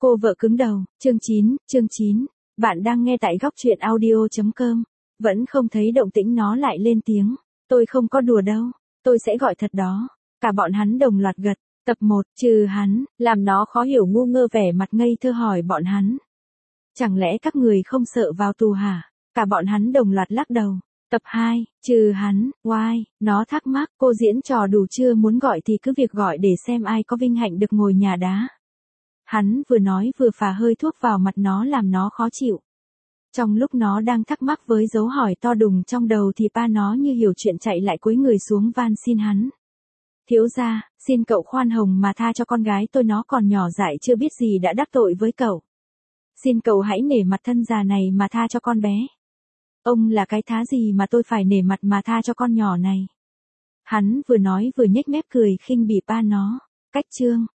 Cô vợ cứng đầu, chương 9, bạn đang nghe tại góc truyện audio.com. Vẫn không thấy động tĩnh nó lại lên tiếng. Tôi không có đùa đâu, tôi sẽ gọi thật đó. Cả bọn hắn đồng loạt gật. Tập 1, trừ hắn, làm nó khó hiểu ngu ngơ vẻ mặt ngây thơ hỏi bọn hắn. Chẳng lẽ các người không sợ vào tù hả? Cả bọn hắn đồng loạt lắc đầu. Tập 2, trừ hắn, why, nó thắc mắc, cô diễn trò đủ chưa, muốn gọi thì cứ việc gọi để xem ai có vinh hạnh được ngồi nhà đá. Hắn vừa nói vừa phả hơi thuốc vào mặt nó làm nó khó chịu. Trong lúc nó đang thắc mắc với dấu hỏi to đùng trong đầu thì ba nó như hiểu chuyện chạy lại cúi người xuống van xin hắn. Thiếu gia, xin cậu khoan hồng mà tha cho con gái tôi, nó còn nhỏ dại chưa biết gì đã đắc tội với cậu. Xin cậu hãy nể mặt thân già này mà tha cho con bé. Ông là cái thá gì mà tôi phải nể mặt mà tha cho con nhỏ này. Hắn vừa nói vừa nhếch mép cười khinh bỉ ba nó. Cách chương